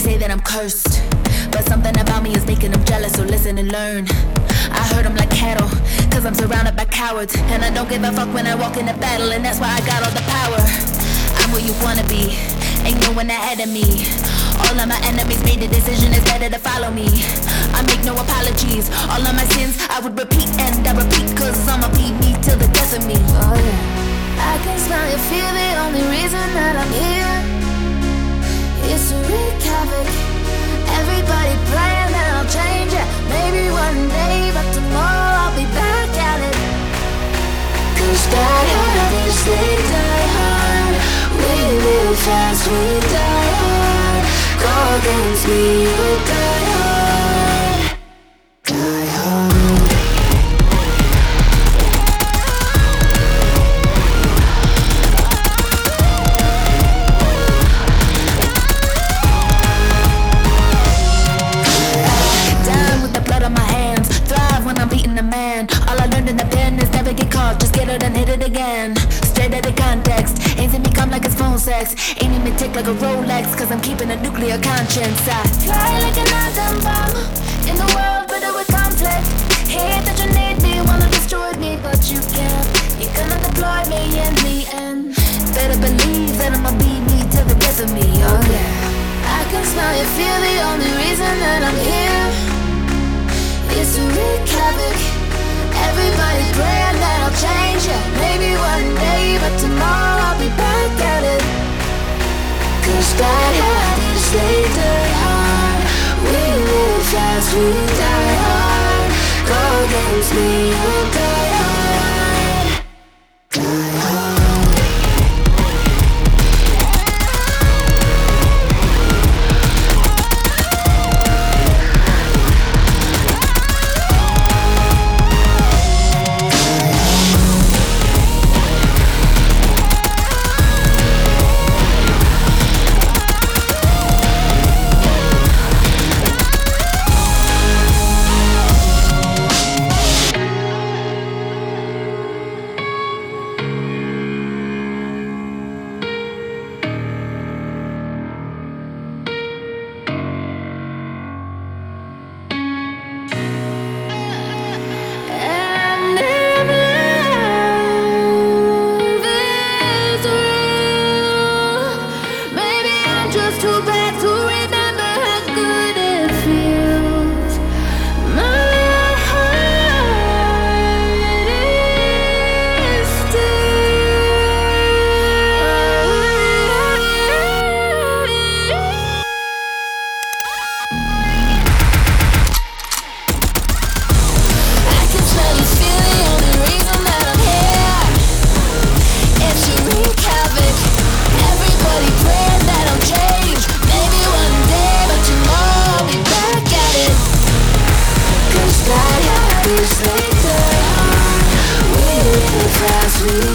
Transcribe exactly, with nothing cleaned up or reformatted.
say that I'm cursed, but something about me is making them jealous, so listen and learn. I hurt them like cattle, cause I'm surrounded by cowards, and I don't give a fuck when I walk in the battle, and that's why I got all the power. I'm where you wanna be, ain't no one ahead of me. All of my enemies made the decision, it's better to follow me. I make no apologies, all of my sins I would repeat and I repeat, cause I'ma be me till the death of me. Oh yeah, I can smell your fear, the only reason that I'm here is to wreak havoc. Everybody praying that I'll change it, maybe one day, but tomorrow I'll be back at it. Cause die hard is they die hard, we live fast, we die hard. Go against me, you die hard, die hard. Down with the blood on my hands, thrive when I'm beating a man. All I learned in the pen is never get caught, just get it and hit it again. Straight out of context, ain't seen me come like it's phone sex. Ain't even tick like a Rolex, cause I'm keeping a nuclear conscience. I Fly like an atom bomb in the world, but with conflict. Hate that you need me, wanna destroy me, but you can't. You cannot deploy me in the end. better believe that I'ma be me till the death of me. Oh yeah, I can smell your fear, the only reason that I'm here is to wreak havoc. Everybody praying that I'll change, yeah, maybe one day, but tomorrow I'll be back at it. Cause die hard is they die hard, we live fast, we die hard. Go against me, you'll die hard, die hard. We